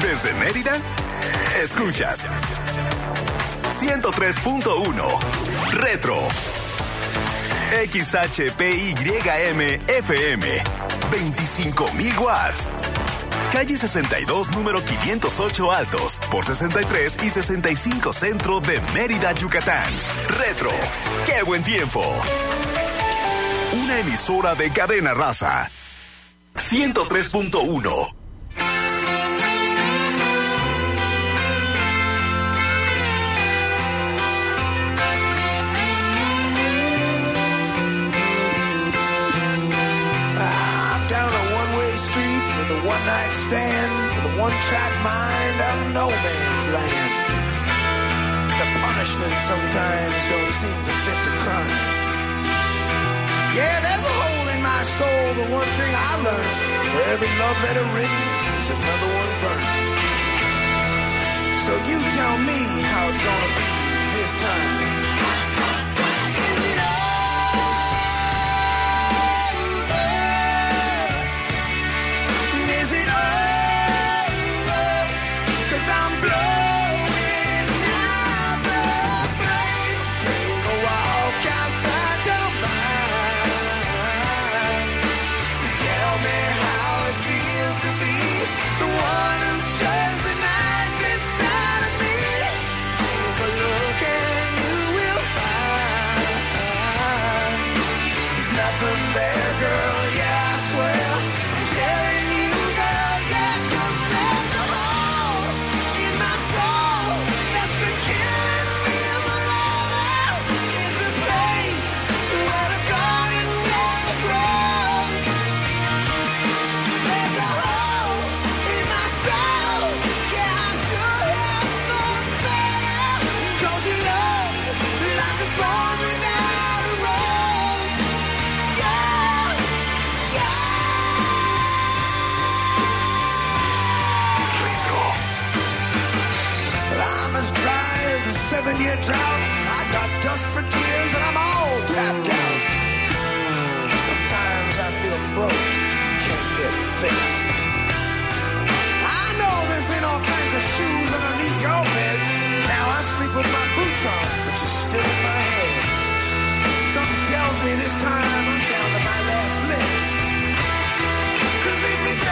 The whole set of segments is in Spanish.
Desde Mérida, escuchas 103.1 Retro. XHPYM FM 25.000 watts. Calle 62, número 508 Altos, por 63 y 65 Centro de Mérida, Yucatán. Retro. ¡Qué buen tiempo! Una emisora de Cadena Raza. 103.1. One-night stand with a one-track mind of no man's land. The punishment sometimes don't seem to fit the crime. Yeah, there's a hole in my soul, but one thing I learned, for every love letter written, there's another one burned. So you tell me how it's gonna be this time. Seven-year drought, I got dust for tears and I'm all tapped out. Sometimes I feel broke, can't get fixed. I know there's been all kinds of shoes underneath your bed. Now I sleep with my boots on, but you're still in my head. Something tells me this time I'm down to my last licks. 'Cause if it's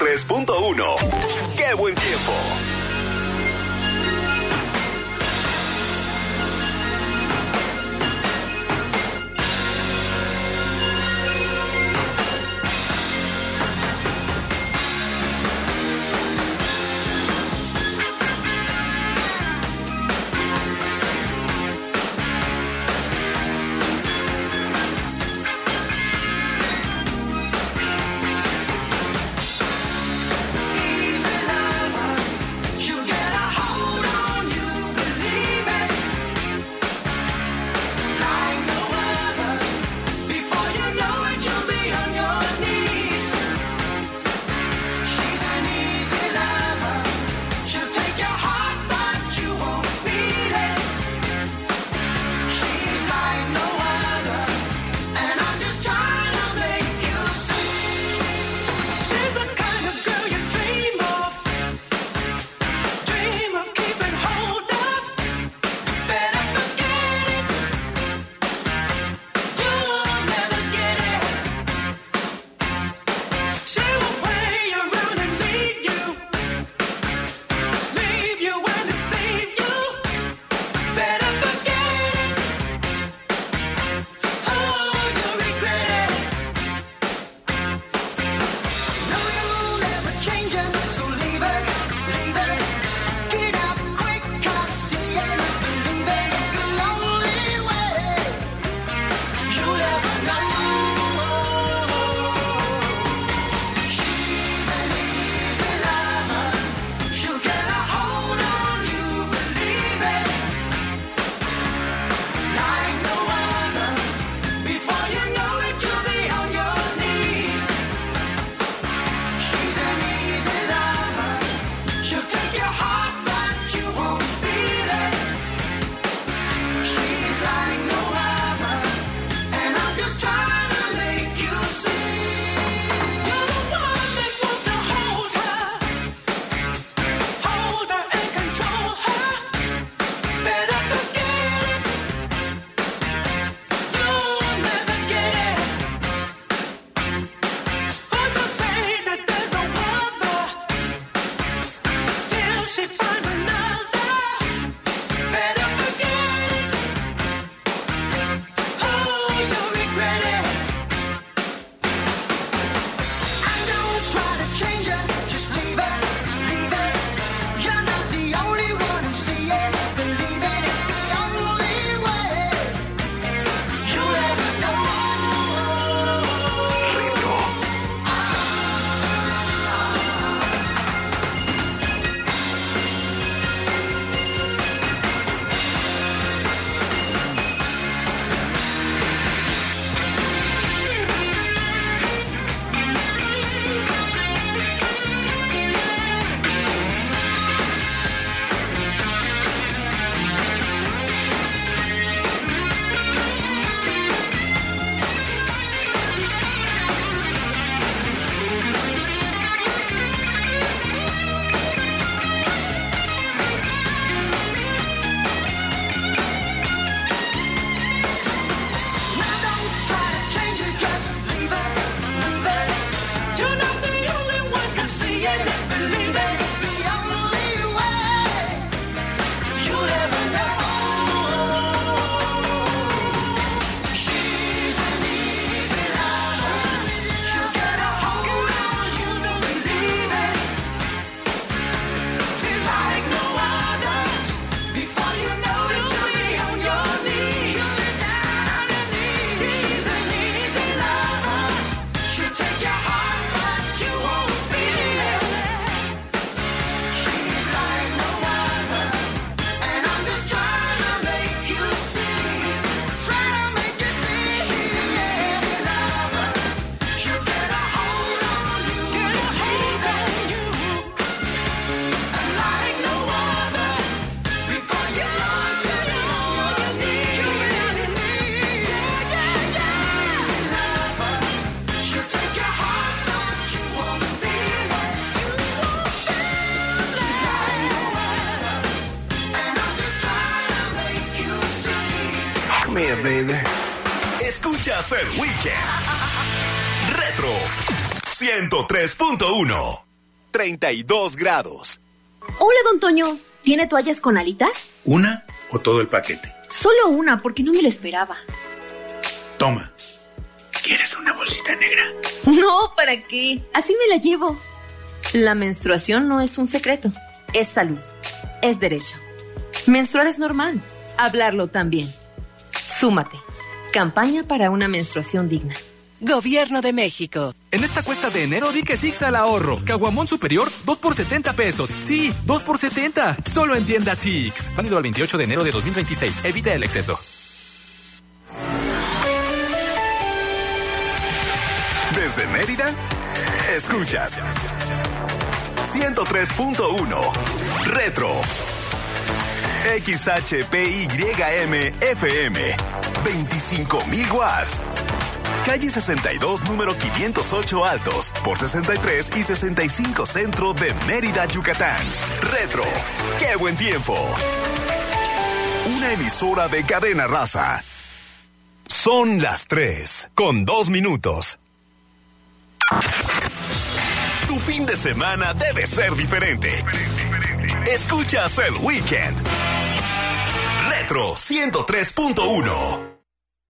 103.1. ¡Qué buen tiempo! here, baby. Escuchas el Weekend Retro 103.1. 32 grados. Hola, don Toño. ¿Tiene toallas con alitas? ¿Una o todo el paquete? Solo una, porque no me lo esperaba. Toma. ¿Quieres una bolsita negra? No, ¿para qué? Así me la llevo. La menstruación no es un secreto. Es salud. Es derecho. Menstruar es normal. Hablarlo también. Súmate. Campaña para una menstruación digna. Gobierno de México. En esta cuesta de enero di que Six al ahorro. Caguamón superior, 2 por 70 pesos. Sí, 2 por 70. Solo en tienda Six. Válido al 28 de enero de 2026. Evita el exceso. Desde Mérida, escuchas 103.1 Retro XHPYM FM 25,000 watts. Calle 62, número 508 Altos, por 63 y 65 Centro de Mérida, Yucatán. Retro, ¡qué buen tiempo! Una emisora de Cadena Raza. Son las 3:02. Tu fin de semana debe ser diferente. Escuchas el Weekend. Retro 103.1.